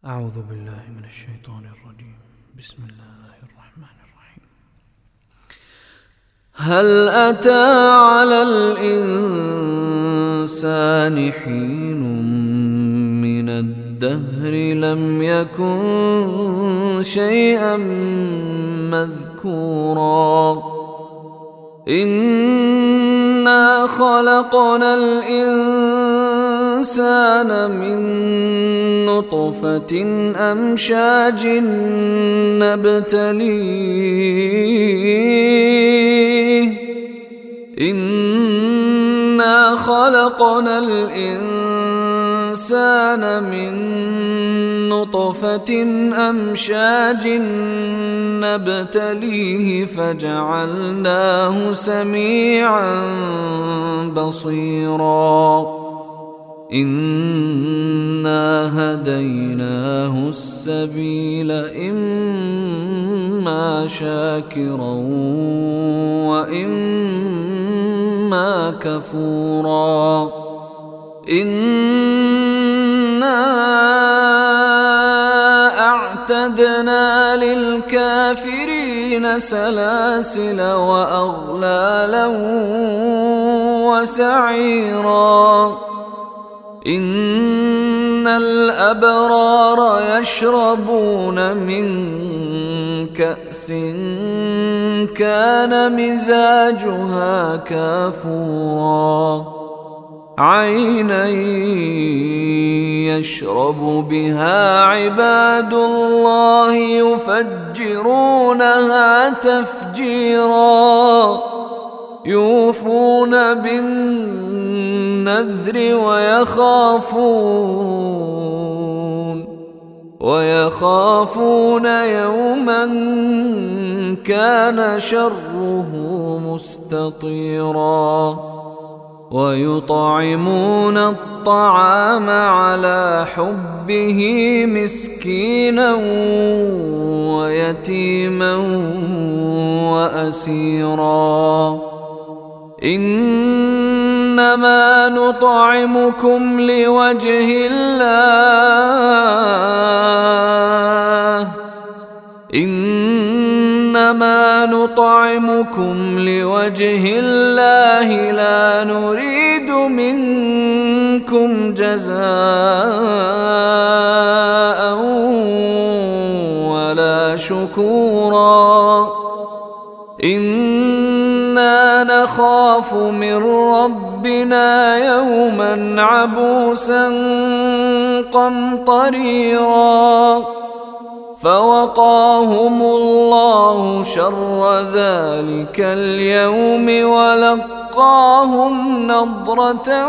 أعوذ بالله من الشيطان الرجيم. بسم الله الرحمن الرحيم. هل أتى على الإنسان حين من الدهر لم يكن شيئا مذكورا إنا خلقنا الإنسان من نطفة أمشاج نبتليه إنا خلقنا الإنسان من نطفة أمشاج نبتليه فجعلناه سميعا بصيرا إنا هديناه السبيل إما شاكرا وإما كفورا إنا أعتدنا للكافرين سلاسل وأغلالا وسعيرا إن الأبرار يشربون من كأس كان مزاجها كافورا عينا يشرب بها عباد الله يفجرونها تفجيرا يوفون بالنذر ويخافون يوما كان شره مستطيرا ويطعمون الطعام على حبه مسكينا ويتيما وأسيرا إنما نطعمكم لوجه الله لا نريد منكم جزاء ولا شكورا إنا نخاف من ربنا يوما عبوسا قمطريرا فوقاهم الله شر ذلك اليوم ولقاهم نضرة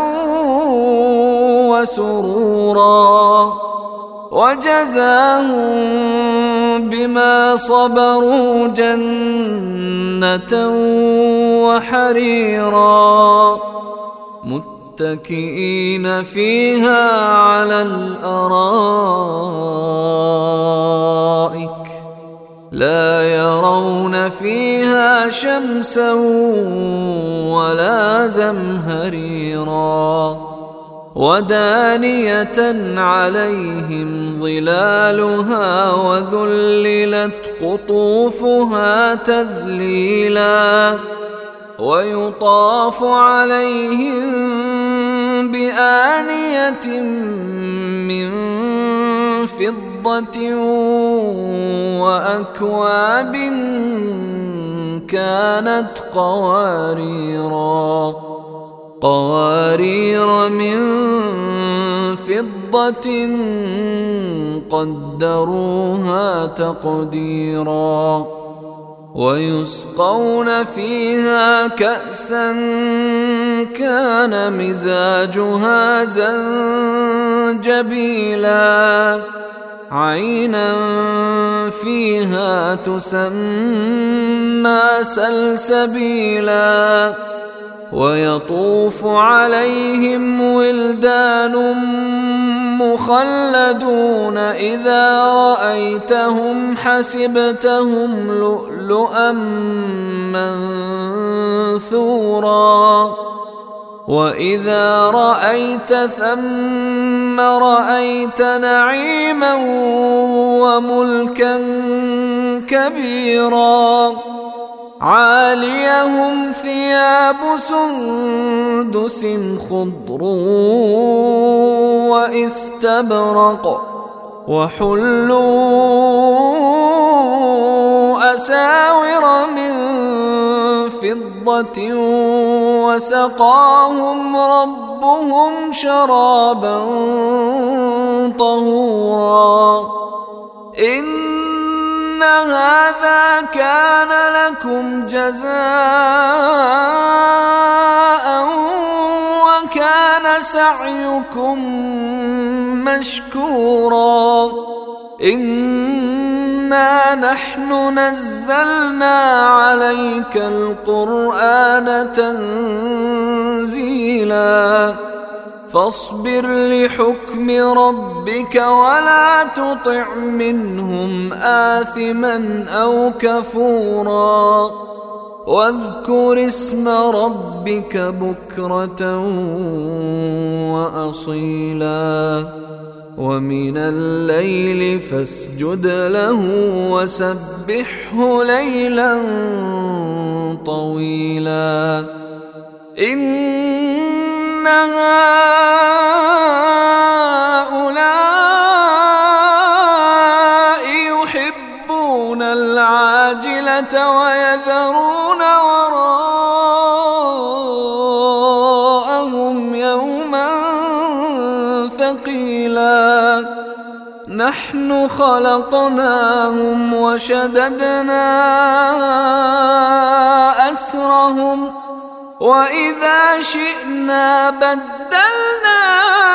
وسرورا وجزاهم بما صبروا جنة وحريرا متكئين فيها على الأرائك لا يرون فيها شمسا ولا زمهريرا ودانية عليهم ظلالها وذللت قطوفها تذليلا ويطاف عليهم بآنية من فضة وأكواب كانت قوارير من فضة قدروها تقديرا ويسقون فيها كأسا كان مزاجها زنجبيلا عينا فيها تسمى سلسبيلا ويطوف عليهم ولدان مخلدون إذا رأيتهم حسبتهم لؤلؤا منثورا وإذا رأيت ثم رأيت نعيما وملكا كبيرا عاليهم ثياب سندس خضر واستبرق وحلوا أساور من فضة وسقاهم ربهم شرابا طهورا إن هذا كان لكم جزاء وكان سعيكم مشكورا إنا نحن نزلنا عليك القرآن تنزيلا فاصبر لحكم ربك ولا تطع منهم آثما أو كفورا واذكر اسم ربك بكرة وأصيلا ومن الليل فاسجد له وسبحه ليلا طويلا إن هؤلاء يحبون العاجلة ويذرون وراءهم يوما ثقيلا نحن خلقناهم وشددنا أسرهم وإذا شئنا بدلنا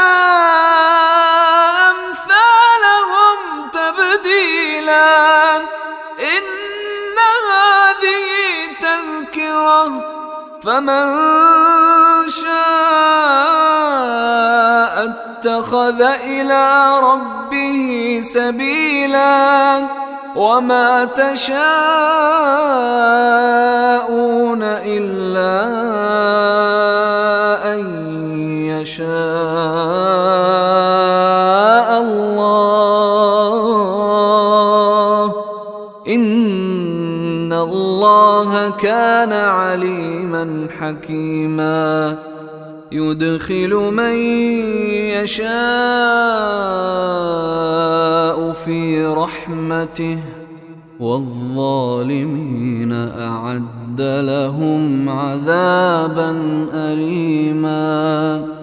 أمثالهم تبديلا إن هذه تذكرة فمن شاء اتخذ إلى ربه سبيلا وما تشاءون إلا أن يشاء الله إن الله كان عليما حكيما يدخل من يشاء في رحمته والظالمين أعد لهم عذابا أليما